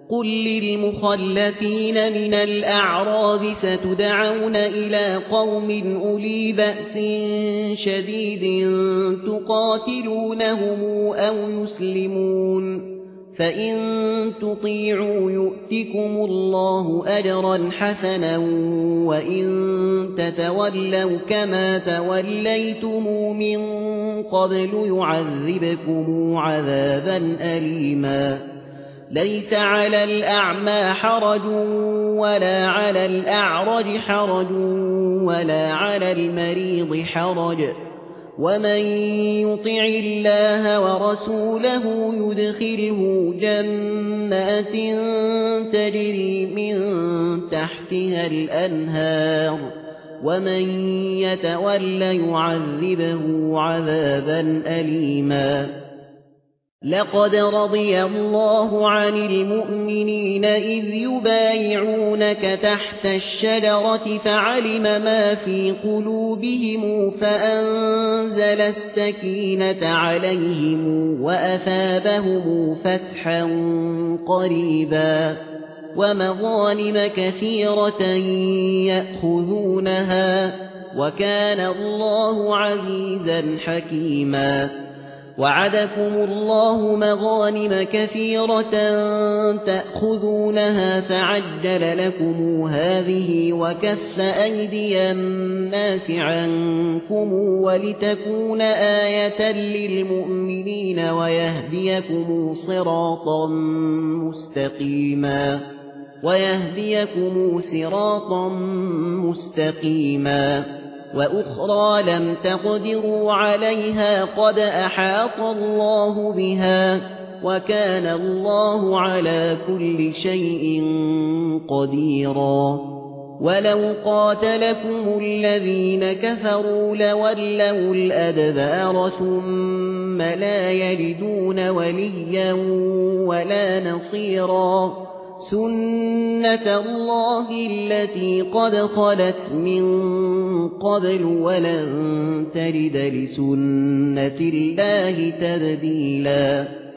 قل للمخلفين من الأعراب ستدعون إلى قوم أولي بأس شديد تقاتلونهم أو يسلمون فإن تطيعوا يؤتكم الله أجرا حسنا وإن تتولوا كما توليتم من قبل يعذبكم عذابا أليما ليس على الأعمى حرج ولا على الأعرج حرج ولا على المريض حرج ومن يطع الله ورسوله يدخله جنات تجري من تحتها الأنهار ومن يتول يعذبه عذابا أليما لقد رضي الله عن المؤمنين إذ يبايعونك تحت الشجرة فعلم ما في قلوبهم فأنزل السكينة عليهم وأثابهم فتحا قريبا ومغانم كثيرة يأخذونها وكان الله عزيزا حكيما وعدكم الله مغانم كثيرة تأخذونها فعجل لكم هذه وكف أيدي الناس عنكم ولتكون آية للمؤمنين ويهديكم صراطا مستقيما وأخرى لم تقدروا عليها قد أحاط الله بها وكان الله على كل شيء قديرا ولو قاتلكم الذين كفروا لولوا الأدبار ثم لا يجدون وليا ولا نصيرا سنة الله التي قد خلت من قبل ولن تجد لسنة الله تبديلا